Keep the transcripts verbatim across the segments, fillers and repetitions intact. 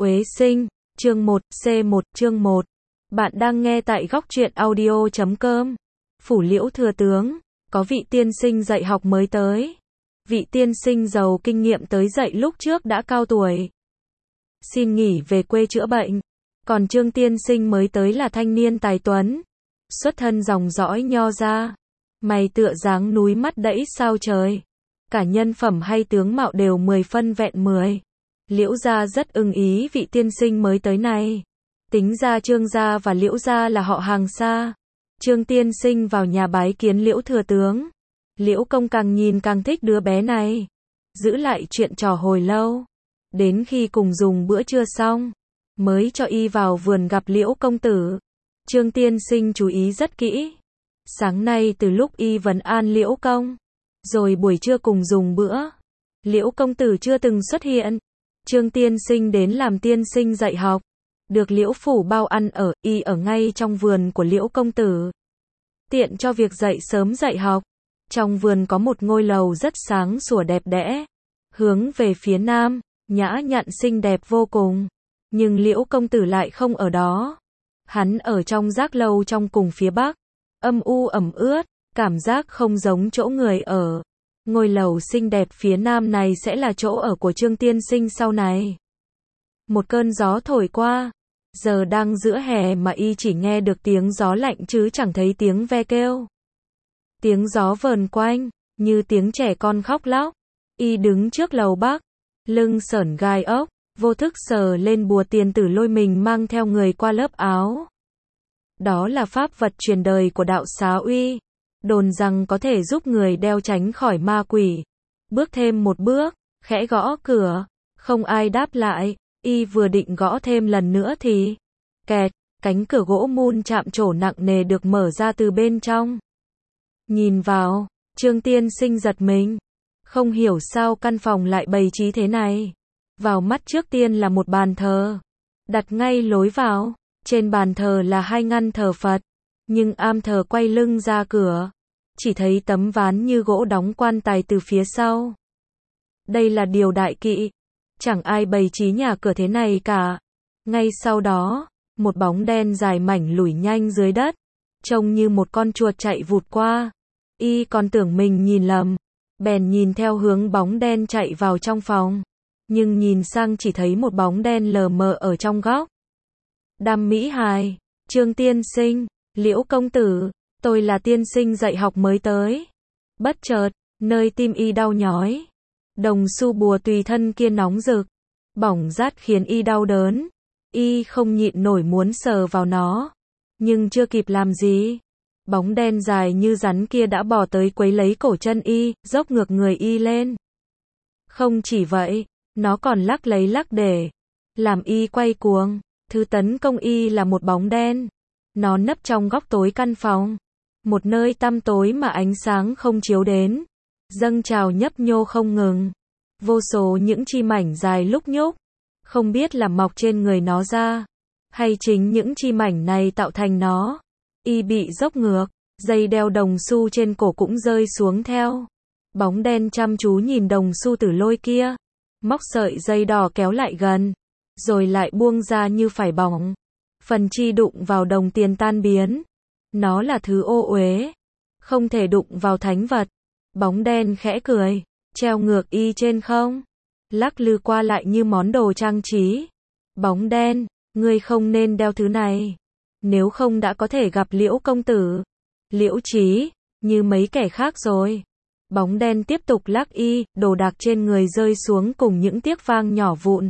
Uế Sinh, chương một, C một, chương một. Bạn đang nghe tại góc truyện audio chấm com. Phủ Liễu thừa tướng, có vị tiên sinh dạy học mới tới. Vị tiên sinh giàu kinh nghiệm tới dạy lúc trước đã cao tuổi. Xin nghỉ về quê chữa bệnh. Còn Trương tiên sinh mới tới là thanh niên tài tuấn. Xuất thân dòng dõi Nho gia. Mày tựa dáng núi mắt đẫy sao trời. Cả nhân phẩm hay tướng mạo đều mười phân vẹn mười. Liễu gia rất ưng ý vị tiên sinh mới tới này. Tính ra Trương gia và Liễu gia là họ hàng xa. Trương tiên sinh vào nhà bái kiến Liễu thừa tướng. Liễu công càng nhìn càng thích đứa bé này. Giữ lại chuyện trò hồi lâu. Đến khi cùng dùng bữa trưa xong, mới cho y vào vườn gặp Liễu công tử. Trương tiên sinh chú ý rất kỹ. Sáng nay từ lúc y vấn an Liễu công, rồi buổi trưa cùng dùng bữa, Liễu công tử chưa từng xuất hiện. Trương tiên sinh đến làm tiên sinh dạy học, được Liễu phủ bao ăn ở, y ở ngay trong vườn của Liễu công tử. Tiện cho việc dậy sớm dạy học. Trong vườn có một ngôi lầu rất sáng sủa đẹp đẽ, hướng về phía nam, nhã nhặn xinh đẹp vô cùng. Nhưng Liễu công tử lại không ở đó. Hắn ở trong giác lâu trong cùng phía bắc, âm u ẩm ướt, cảm giác không giống chỗ người ở. Ngôi lầu xinh đẹp phía nam này sẽ là chỗ ở của Trương tiên sinh sau này. Một cơn gió thổi qua, giờ đang giữa hè mà y chỉ nghe được tiếng gió lạnh chứ chẳng thấy tiếng ve kêu. Tiếng gió vờn quanh, như tiếng trẻ con khóc lóc. Y đứng trước lầu bắc, lưng sởn gai ốc, vô thức sờ lên bùa tiền tử lôi mình mang theo người qua lớp áo. Đó là pháp vật truyền đời của đạo Xá Uy. Đồn rằng có thể giúp người đeo tránh khỏi ma quỷ. Bước thêm một bước, khẽ gõ cửa, không ai đáp lại. Y vừa định gõ thêm lần nữa thì kẹt, cánh cửa gỗ mun chạm trổ nặng nề được mở ra từ bên trong. Nhìn vào, Trương tiên sinh giật mình. Không hiểu sao căn phòng lại bày trí thế này. Vào mắt trước tiên là một bàn thờ, đặt ngay lối vào. Trên bàn thờ là hai ngăn thờ Phật, nhưng am thờ quay lưng ra cửa. Chỉ thấy tấm ván như gỗ đóng quan tài từ phía sau. Đây là điều đại kỵ. Chẳng ai bày trí nhà cửa thế này cả. Ngay sau đó, một bóng đen dài mảnh lủi nhanh dưới đất, trông như một con chuột chạy vụt qua. Y còn tưởng mình nhìn lầm, bèn nhìn theo hướng bóng đen chạy vào trong phòng. Nhưng nhìn sang chỉ thấy một bóng đen lờ mờ ở trong góc. Đam Mỹ Hài, Trương tiên sinh, Liễu công tử, tôi là tiên sinh dạy học mới tới. Bất chợt, nơi tim y đau nhói. Đồng xu bùa tùy thân kia nóng rực, bỏng rát khiến y đau đớn. Y không nhịn nổi muốn sờ vào nó, nhưng chưa kịp làm gì, bóng đen dài như rắn kia đã bò tới quấy lấy cổ chân y, dốc ngược người y lên. Không chỉ vậy, nó còn lắc lấy lắc để, làm y quay cuồng. Thứ tấn công y là một bóng đen. Nó nấp trong góc tối căn phòng, một nơi tăm tối mà ánh sáng không chiếu đến, dâng trào nhấp nhô không ngừng. Vô số những chi mảnh dài lúc nhúc, không biết là mọc trên người nó ra, hay chính những chi mảnh này tạo thành nó. Y bị dốc ngược, dây đeo đồng xu trên cổ cũng rơi xuống theo. Bóng đen chăm chú nhìn đồng xu tử lôi kia, móc sợi dây đỏ kéo lại gần, rồi lại buông ra như phải bỏng. Phần chi đụng vào đồng tiền tan biến. Nó là thứ ô uế, không thể đụng vào thánh vật. Bóng đen khẽ cười, treo ngược y trên không, lắc lư qua lại như món đồ trang trí. Bóng đen, ngươi không nên đeo thứ này, nếu không đã có thể gặp Liễu công tử, Liễu Chí, như mấy kẻ khác rồi. Bóng đen tiếp tục lắc y, đồ đạc trên người rơi xuống cùng những tiếc vang nhỏ vụn.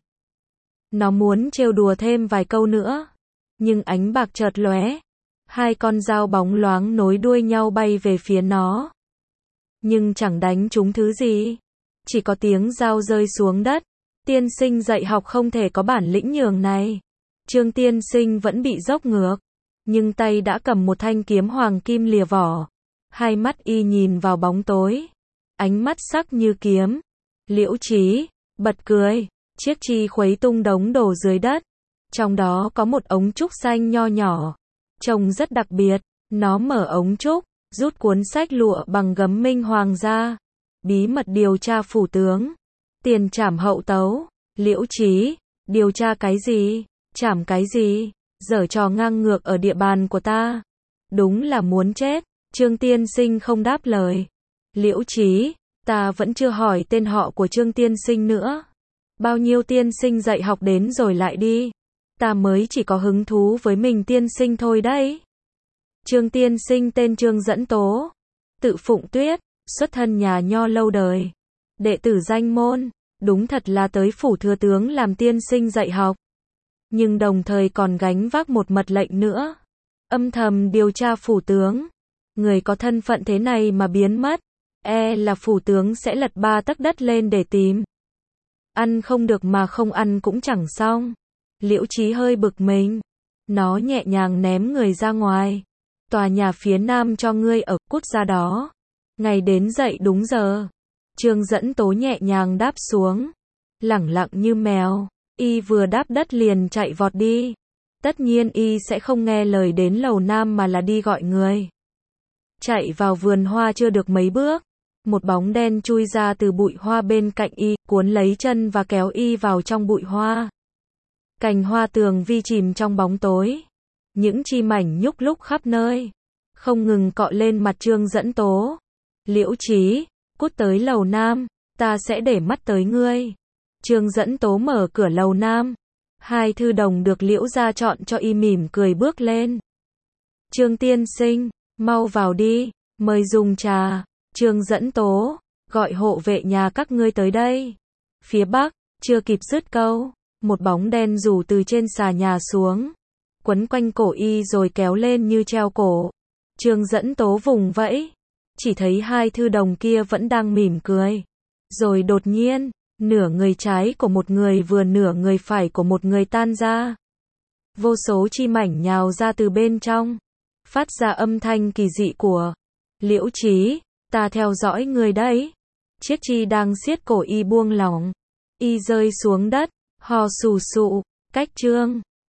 Nó muốn trêu đùa thêm vài câu nữa, nhưng ánh bạc chợt lóe, hai con dao bóng loáng nối đuôi nhau bay về phía nó. Nhưng chẳng đánh trúng thứ gì, chỉ có tiếng dao rơi xuống đất. Tiên sinh dạy học không thể có bản lĩnh nhường này. Trương tiên sinh vẫn bị dốc ngược, nhưng tay đã cầm một thanh kiếm hoàng kim lìa vỏ. Hai mắt y nhìn vào bóng tối, ánh mắt sắc như kiếm. Liễu Chí bật cười, chiếc chi khuấy tung đống đồ dưới đất. Trong đó có một ống trúc xanh nho nhỏ, trông rất đặc biệt. Nó mở ống trúc, rút cuốn sách lụa bằng gấm minh hoàng ra. Bí mật điều tra phủ tướng, tiền trảm hậu tấu. Liễu Chí Điều tra cái gì? Chảm cái gì? Giở trò ngang ngược ở địa bàn của ta. Đúng là muốn chết. Trương tiên sinh không đáp lời. Liễu Chí, ta vẫn chưa hỏi tên họ của Trương tiên sinh nữa. Bao nhiêu tiên sinh dạy học đến rồi lại đi. Ta mới chỉ có hứng thú với mình tiên sinh thôi đấy. Trương tiên sinh tên Trương Dẫn Tố, tự Phụng Tuyết, xuất thân nhà nho lâu đời, đệ tử danh môn, đúng thật là tới phủ thừa tướng làm tiên sinh dạy học. Nhưng đồng thời còn gánh vác một mật lệnh nữa, âm thầm điều tra phủ tướng. Người có thân phận thế này mà biến mất, e là phủ tướng sẽ lật ba tấc đất lên để tìm. Ăn không được mà không ăn cũng chẳng xong. Liễu Chí hơi bực mình, nó nhẹ nhàng ném người ra ngoài. Tòa nhà phía nam cho ngươi ở, cút ra đó. Ngày đến dậy đúng giờ. Trương Dẫn Tố nhẹ nhàng đáp xuống, lẳng lặng như mèo. Y vừa đáp đất liền chạy vọt đi. Tất nhiên y sẽ không nghe lời đến lầu nam mà là đi gọi người. Chạy vào vườn hoa chưa được mấy bước, một bóng đen chui ra từ bụi hoa bên cạnh y, cuốn lấy chân và kéo y vào trong bụi hoa. Cành hoa tường vi chìm trong bóng tối, những chi mảnh nhúc lúc khắp nơi, không ngừng cọ lên mặt Trương Dẫn Tố. Liễu Chí, cút tới lầu nam, ta sẽ để mắt tới ngươi. Trương Dẫn Tố mở cửa lầu nam. Hai thư đồng được Liễu gia chọn cho y mỉm cười bước lên. Trương tiên sinh, mau vào đi, mời dùng trà. Trương Dẫn Tố, gọi hộ vệ nhà các ngươi tới đây. Phía bắc, chưa kịp dứt câu, một bóng đen rủ từ trên xà nhà xuống, quấn quanh cổ y rồi kéo lên như treo cổ. Trương Dẫn Tố vùng vẫy, chỉ thấy hai thư đồng kia vẫn đang mỉm cười. Rồi đột nhiên, nửa người trái của một người vừa nửa người phải của một người tan ra. Vô số chi mảnh nhào ra từ bên trong, phát ra âm thanh kỳ dị của Liễu Chí, ta theo dõi người đấy. Chiếc chi đang siết cổ y buông lỏng, y rơi xuống đất, hò sù sụ, cách Trương